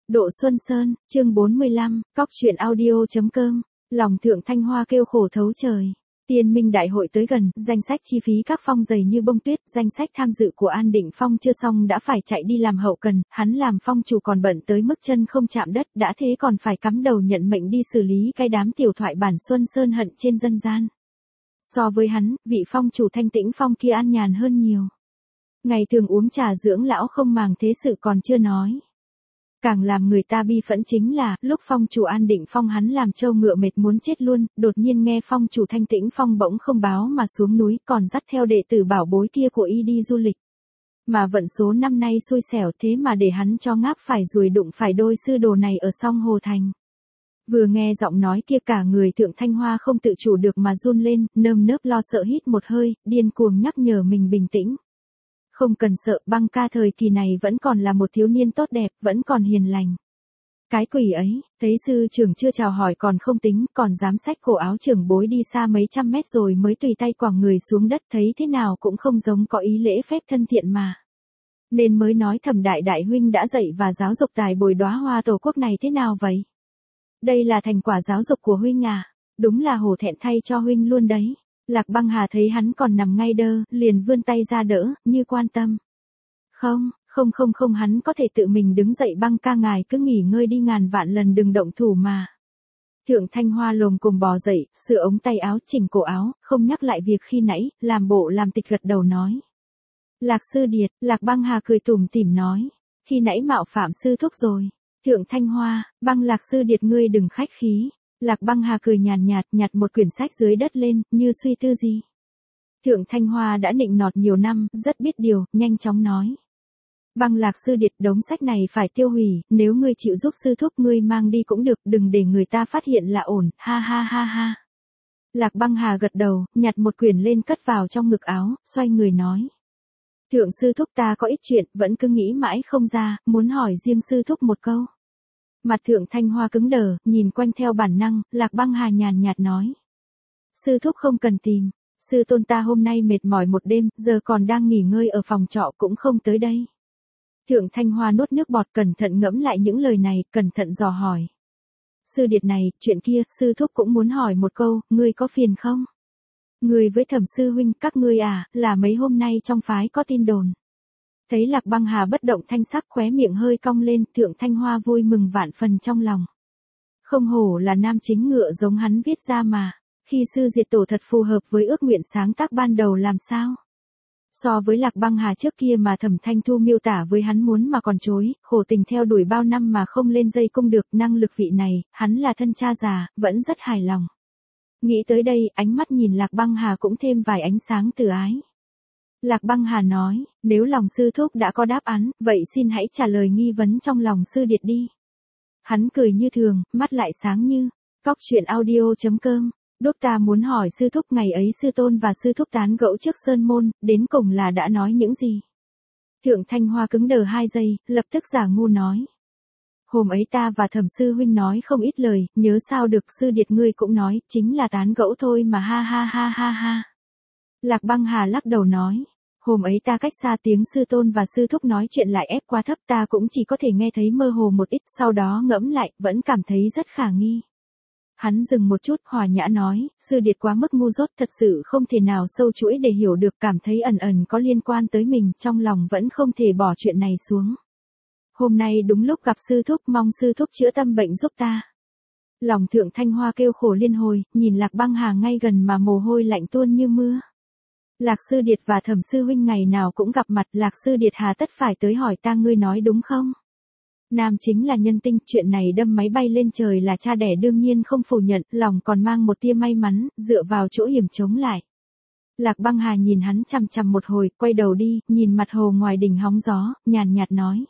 Độ Xuân Sơn, chương 45, cóc truyện audio.com, lòng Thượng Thanh Hoa kêu khổ thấu trời. Tiên Minh Đại hội tới gần, danh sách chi phí các phong dày như bông tuyết, danh sách tham dự của An Định Phong chưa xong đã phải chạy đi làm hậu cần, hắn làm phong chủ còn bận tới mức chân không chạm đất, đã thế còn phải cắm đầu nhận mệnh đi xử lý cái đám tiểu thoại bản Xuân Sơn hận trên dân gian. So với hắn, vị phong chủ Thanh Tĩnh Phong kia an nhàn hơn nhiều. Ngày thường uống trà dưỡng lão không màng thế sự còn chưa nói. Càng làm người ta bi phẫn chính là, lúc phong chủ An Định Phong hắn làm trâu ngựa mệt muốn chết luôn, đột nhiên nghe phong chủ Thanh Tĩnh Phong bỗng không báo mà xuống núi còn dắt theo đệ tử bảo bối kia của y đi du lịch. Mà vận số năm nay xui xẻo thế mà để hắn cho ngáp phải ruồi đụng phải đôi sư đồ này ở song Hồ Thành. Vừa nghe giọng nói kia cả người Thượng Thanh Hoa không tự chủ được mà run lên, nơm nớp lo sợ hít một hơi, điên cuồng nhắc nhở mình bình tĩnh. Không cần sợ, Băng ca thời kỳ này vẫn còn là một thiếu niên tốt đẹp, vẫn còn hiền lành. Cái quỷ ấy, thấy sư trưởng chưa chào hỏi còn không tính, còn dám xách cổ áo trưởng bối đi xa mấy trăm mét rồi mới tùy tay quẳng người xuống đất, thấy thế nào cũng không giống có ý lễ phép thân thiện mà. Nên mới nói Thẩm đại huynh đã dạy và giáo dục tài bồi đóa hoa tổ quốc này thế nào vậy? Đây là thành quả giáo dục của huynh à? Đúng là hổ thẹn thay cho huynh luôn đấy. Lạc Băng Hà thấy hắn còn nằm ngay đơ, liền vươn tay ra đỡ, như quan tâm. Không, hắn có thể tự mình đứng dậy. Băng ca ngài cứ nghỉ ngơi đi, ngàn vạn lần đừng động thủ mà. Thượng Thanh Hoa lồm cồm bò dậy, sửa ống tay áo, chỉnh cổ áo, không nhắc lại việc khi nãy, làm bộ làm tịch gật đầu nói. Lạc sư điệt, Lạc Băng Hà cười tủm tỉm nói. Khi nãy mạo phạm sư thúc rồi. Thượng Thanh Hoa, Băng Lạc sư điệt ngươi đừng khách khí. Lạc Băng Hà cười nhàn nhạt, nhặt một quyển sách dưới đất lên, như suy tư gì. Thượng Thanh Hoa đã nịnh nọt nhiều năm, rất biết điều, nhanh chóng nói. Băng Lạc sư điệt, đống sách này phải tiêu hủy, nếu ngươi chịu giúp sư thúc ngươi mang đi cũng được, đừng để người ta phát hiện là ổn, ha ha ha ha. Lạc Băng Hà gật đầu, nhặt một quyển lên cất vào trong ngực áo, xoay người nói. Thượng sư thúc ta có ít chuyện, vẫn cứ nghĩ mãi không ra, muốn hỏi riêng sư thúc một câu. Mặt Thượng Thanh Hoa cứng đờ, nhìn quanh theo bản năng, Lạc Băng Hà nhàn nhạt nói. Sư thúc không cần tìm, sư tôn ta hôm nay mệt mỏi một đêm, giờ còn đang nghỉ ngơi ở phòng trọ cũng không tới đây. Thượng Thanh Hoa nuốt nước bọt cẩn thận ngẫm lại những lời này, cẩn thận dò hỏi. Sư điệt này, chuyện kia, sư thúc cũng muốn hỏi một câu, ngươi có phiền không? Ngươi với Thẩm sư huynh, các ngươi à, là mấy hôm nay trong phái có tin đồn. Thấy Lạc Băng Hà bất động thanh sắc, khóe miệng hơi cong lên, Thượng Thanh Hoa vui mừng vạn phần trong lòng. Không hổ là nam chính ngựa giống hắn viết ra mà, khi sư diệt tổ thật phù hợp với ước nguyện sáng tác ban đầu làm sao. So với Lạc Băng Hà trước kia mà Thẩm Thanh Thu miêu tả với hắn muốn mà còn chối, khổ tình theo đuổi bao năm mà không lên dây cung được, năng lực vị này, hắn là thân cha già, vẫn rất hài lòng. Nghĩ tới đây, ánh mắt nhìn Lạc Băng Hà cũng thêm vài ánh sáng từ ái. Lạc Băng Hà nói, nếu lòng sư thúc đã có đáp án, vậy xin hãy trả lời nghi vấn trong lòng sư điệt đi. Hắn cười như thường, mắt lại sáng như, cóc truyện audio.com, đúc ta muốn hỏi sư thúc ngày ấy sư tôn và sư thúc tán gẫu trước sơn môn, đến cùng là đã nói những gì. Thượng Thanh Hoa cứng đờ 2 giây, lập tức giả ngu nói. Hôm ấy ta và Thẩm sư huynh nói không ít lời, nhớ sao được sư điệt ngươi cũng nói, chính là tán gẫu thôi mà ha ha ha ha ha. Lạc Băng Hà lắc đầu nói, hôm ấy ta cách xa tiếng sư tôn và sư thúc nói chuyện lại ép quá thấp, ta cũng chỉ có thể nghe thấy mơ hồ một ít, sau đó ngẫm lại, vẫn cảm thấy rất khả nghi. Hắn dừng một chút, hòa nhã nói, sư điệt quá mức ngu dốt, thật sự không thể nào sâu chuỗi để hiểu được, cảm thấy ẩn ẩn có liên quan tới mình, trong lòng vẫn không thể bỏ chuyện này xuống. Hôm nay đúng lúc gặp sư thúc, mong sư thúc chữa tâm bệnh giúp ta. Lòng Thượng Thanh Hoa kêu khổ liên hồi, nhìn Lạc Băng Hà ngay gần mà mồ hôi lạnh tuôn như mưa. Lạc sư điệt và Thẩm sư huynh ngày nào cũng gặp mặt, Lạc sư điệt hà tất phải tới hỏi ta, ngươi nói đúng không? Nam chính là nhân tinh, chuyện này đâm máy bay lên trời là cha đẻ đương nhiên không phủ nhận, lòng còn mang một tia may mắn, dựa vào chỗ hiểm chống lại. Lạc Băng Hà nhìn hắn chằm chằm một hồi, quay đầu đi, nhìn mặt hồ ngoài đỉnh hóng gió, nhàn nhạt nói.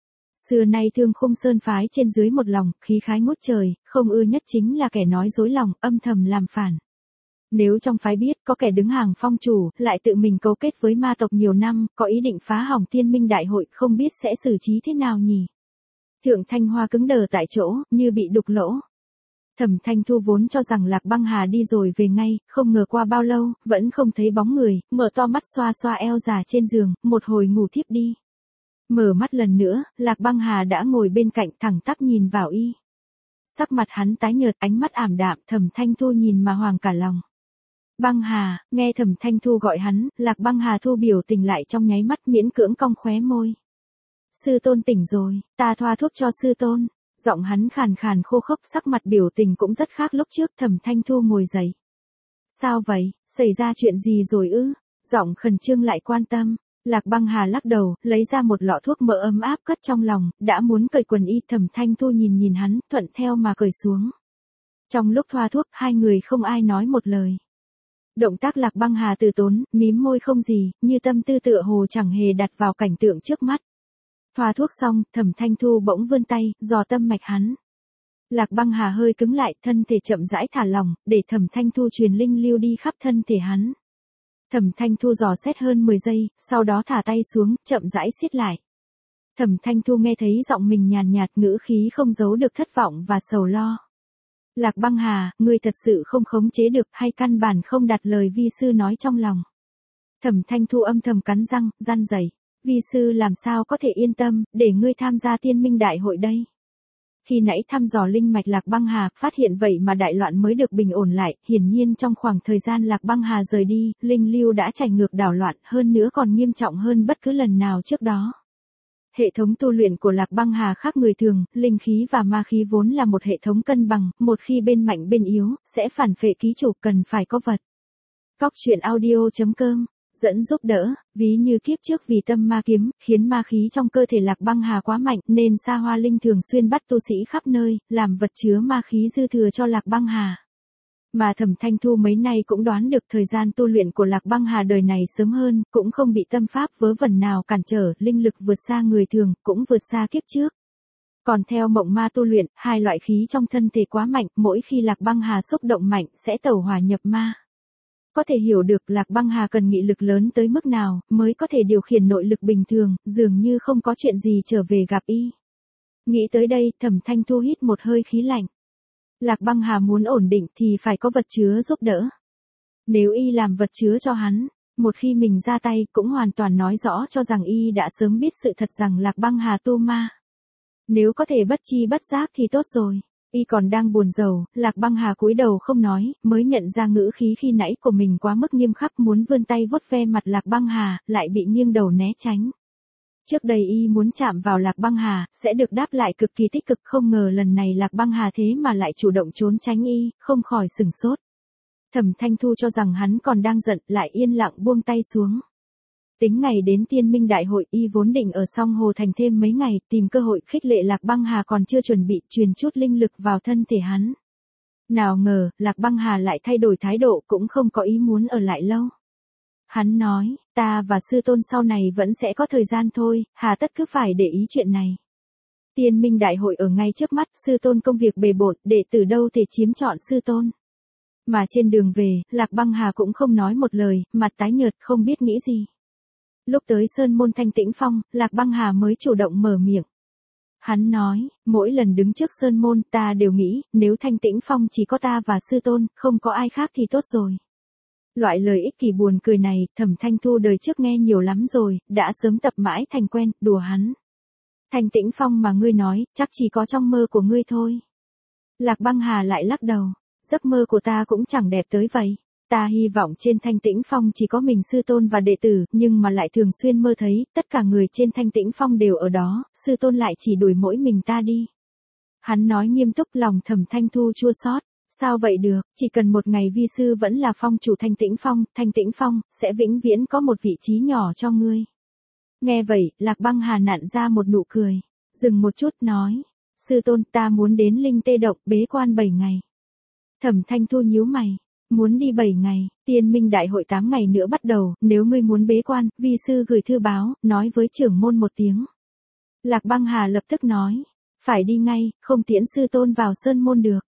Xưa nay Thương Khung Sơn phái trên dưới một lòng, khí khái ngút trời, không ưa nhất chính là kẻ nói dối lòng, âm thầm làm phản. Nếu trong phái biết có kẻ đứng hàng phong chủ, lại tự mình cấu kết với ma tộc nhiều năm, có ý định phá hỏng Tiên Minh Đại hội, không biết sẽ xử trí thế nào nhỉ? Thượng Thanh Hoa cứng đờ tại chỗ, như bị đục lỗ. Thẩm Thanh Thu vốn cho rằng Lạc Băng Hà đi rồi về ngay, không ngờ qua bao lâu, vẫn không thấy bóng người, mở to mắt xoa xoa eo già trên giường, một hồi ngủ thiếp đi. Mở mắt lần nữa, Lạc Băng Hà đã ngồi bên cạnh thẳng tắp nhìn vào y. Sắc mặt hắn tái nhợt, ánh mắt ảm đạm, Thẩm Thanh Thu nhìn mà hoàng cả lòng. Băng Hà, nghe Thẩm Thanh Thu gọi hắn, Lạc Băng Hà thu biểu tình lại trong nháy mắt miễn cưỡng cong khóe môi. Sư tôn tỉnh rồi, ta thoa thuốc cho sư tôn. Giọng hắn khàn khàn khô khốc, sắc mặt biểu tình cũng rất khác lúc trước. Thẩm Thanh Thu ngồi dậy. Sao vậy, xảy ra chuyện gì rồi ư? Giọng khẩn trương lại quan tâm. Lạc Băng Hà lắc đầu, lấy ra một lọ thuốc mỡ ấm áp cất trong lòng, đã muốn cởi quần y. Thẩm Thanh Thu nhìn hắn, thuận theo mà cởi xuống. Trong lúc thoa thuốc, hai người không ai nói một lời. Động tác Lạc Băng Hà từ tốn, mím môi không gì, như tâm tư tựa hồ chẳng hề đặt vào cảnh tượng trước mắt. Thoa thuốc xong, Thẩm Thanh Thu bỗng vươn tay, dò tâm mạch hắn. Lạc Băng Hà hơi cứng lại, thân thể chậm rãi thả lỏng, để Thẩm Thanh Thu truyền linh lưu đi khắp thân thể hắn. Thẩm Thanh Thu dò xét hơn 10 giây, sau đó thả tay xuống, chậm rãi siết lại. Thẩm Thanh Thu nghe thấy giọng mình nhàn nhạt, ngữ khí không giấu được thất vọng và sầu lo. Lạc Băng Hà, ngươi thật sự không khống chế được hay căn bản không đặt lời vi sư nói trong lòng. Thẩm Thanh Thu âm thầm cắn răng, răn rẩy. Vi sư làm sao có thể yên tâm, để ngươi tham gia Tiên Minh Đại hội đây. Khi nãy thăm dò linh mạch Lạc Băng Hà, phát hiện vậy mà đại loạn mới được bình ổn lại, hiển nhiên trong khoảng thời gian Lạc Băng Hà rời đi, linh lưu đã chảy ngược đảo loạn, hơn nữa còn nghiêm trọng hơn bất cứ lần nào trước đó. Hệ thống tu luyện của Lạc Băng Hà khác người thường, linh khí và ma khí vốn là một hệ thống cân bằng, một khi bên mạnh bên yếu, sẽ phản phệ ký chủ, cần phải có vật. Cóc truyện audio.com dẫn giúp đỡ, ví như kiếp trước vì tâm ma kiếm, khiến ma khí trong cơ thể Lạc Băng Hà quá mạnh, nên Sa Hoa Linh thường xuyên bắt tu sĩ khắp nơi, làm vật chứa ma khí dư thừa cho Lạc Băng Hà. Mà Thẩm Thanh Thu mấy nay cũng đoán được thời gian tu luyện của Lạc Băng Hà đời này sớm hơn, cũng không bị tâm pháp vớ vẩn nào cản trở, linh lực vượt xa người thường, cũng vượt xa kiếp trước. Còn theo mộng ma tu luyện, hai loại khí trong thân thể quá mạnh, mỗi khi Lạc Băng Hà xúc động mạnh, sẽ tẩu hỏa nhập ma. Có thể hiểu được Lạc Băng Hà cần nghị lực lớn tới mức nào, mới có thể điều khiển nội lực bình thường, dường như không có chuyện gì trở về gặp y. Nghĩ tới đây, Thẩm Thanh Thu hít một hơi khí lạnh. Lạc Băng Hà muốn ổn định thì phải có vật chứa giúp đỡ. Nếu y làm vật chứa cho hắn, một khi mình ra tay cũng hoàn toàn nói rõ cho rằng y đã sớm biết sự thật rằng Lạc Băng Hà tu ma. Nếu có thể bất chi bất giác thì tốt rồi. Y còn đang buồn rầu, Lạc Băng Hà cúi đầu không nói, mới nhận ra ngữ khí khi nãy của mình quá mức nghiêm khắc, muốn vươn tay vuốt ve mặt Lạc Băng Hà, lại bị nghiêng đầu né tránh. Trước đây y muốn chạm vào Lạc Băng Hà, sẽ được đáp lại cực kỳ tích cực, không ngờ lần này Lạc Băng Hà thế mà lại chủ động trốn tránh y, không khỏi sửng sốt. Thẩm Thanh Thu cho rằng hắn còn đang giận, lại yên lặng buông tay xuống. Tính ngày đến Tiên Minh Đại hội, y vốn định ở Song Hồ Thành thêm mấy ngày, tìm cơ hội khích lệ Lạc Băng Hà còn chưa chuẩn bị, truyền chút linh lực vào thân thể hắn. Nào ngờ, Lạc Băng Hà lại thay đổi thái độ, cũng không có ý muốn ở lại lâu. Hắn nói, ta và sư tôn sau này vẫn sẽ có thời gian thôi, hà tất cứ phải để ý chuyện này. Tiên Minh Đại hội ở ngay trước mắt, sư tôn công việc bề bộn, đệ tử đâu thể chiếm trọn sư tôn. Mà trên đường về, Lạc Băng Hà cũng không nói một lời, mặt tái nhợt không biết nghĩ gì. Lúc tới Sơn Môn Thanh Tĩnh Phong, Lạc Băng Hà mới chủ động mở miệng. Hắn nói, mỗi lần đứng trước Sơn Môn ta đều nghĩ, nếu Thanh Tĩnh Phong chỉ có ta và sư tôn, không có ai khác thì tốt rồi. Loại lời ích kỷ buồn cười này, Thẩm Thanh Thu đời trước nghe nhiều lắm rồi, đã sớm tập mãi thành quen, đùa hắn. Thanh Tĩnh Phong mà ngươi nói, chắc chỉ có trong mơ của ngươi thôi. Lạc Băng Hà lại lắc đầu, giấc mơ của ta cũng chẳng đẹp tới vậy. Ta hy vọng trên Thanh Tĩnh Phong chỉ có mình sư tôn và đệ tử, nhưng mà lại thường xuyên mơ thấy, tất cả người trên Thanh Tĩnh Phong đều ở đó, sư tôn lại chỉ đuổi mỗi mình ta đi. Hắn nói nghiêm túc, lòng Thẩm Thanh Thu chua xót. Sao vậy được, chỉ cần một ngày vi sư vẫn là phong chủ Thanh Tĩnh Phong, sẽ vĩnh viễn có một vị trí nhỏ cho ngươi. Nghe vậy, Lạc Băng Hà nặn ra một nụ cười, dừng một chút nói, sư tôn ta muốn đến Linh Tê Động bế quan 7 ngày. Thẩm Thanh Thu nhíu mày, muốn đi 7 ngày, Tiên Minh Đại hội 8 ngày nữa bắt đầu, nếu ngươi muốn bế quan, vi sư gửi thư báo, nói với trưởng môn một tiếng. Lạc Băng Hà lập tức nói, phải đi ngay, không tiễn sư tôn vào sơn môn được.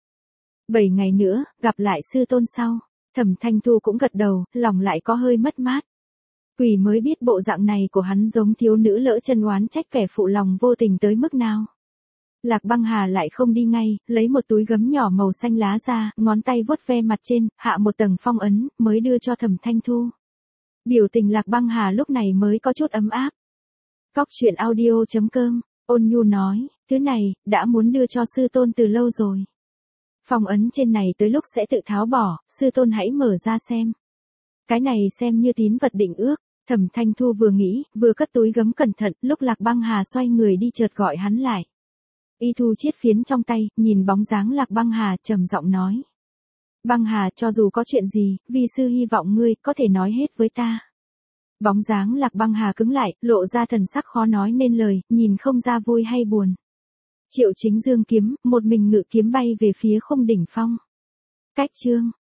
7 ngày nữa, gặp lại sư tôn sau. Thẩm Thanh Thu cũng gật đầu, lòng lại có hơi mất mát. Quỷ mới biết bộ dạng này của hắn giống thiếu nữ lỡ chân oán trách kẻ phụ lòng vô tình tới mức nào. Lạc Băng Hà lại không đi ngay, lấy một túi gấm nhỏ màu xanh lá ra, ngón tay vuốt ve mặt trên, hạ một tầng phong ấn, mới đưa cho Thẩm Thanh Thu. Biểu tình Lạc Băng Hà lúc này mới có chút ấm áp. Cóc truyện audio.com, Ôn Nhu nói, thứ này, đã muốn đưa cho sư tôn từ lâu rồi. Phong ấn trên này tới lúc sẽ tự tháo bỏ, sư tôn hãy mở ra xem. Cái này xem như tín vật định ước. Thẩm Thanh Thu vừa nghĩ, vừa cất túi gấm cẩn thận, lúc Lạc Băng Hà xoay người đi chợt gọi hắn lại. Y thu chiết phiến trong tay, nhìn bóng dáng Lạc Băng Hà trầm giọng nói. Băng Hà, cho dù có chuyện gì, vi sư hy vọng ngươi có thể nói hết với ta. Bóng dáng Lạc Băng Hà cứng lại, lộ ra thần sắc khó nói nên lời, nhìn không ra vui hay buồn. Triệu Chính Dương kiếm, một mình ngự kiếm bay về phía Khung Đỉnh Phong. Cách chương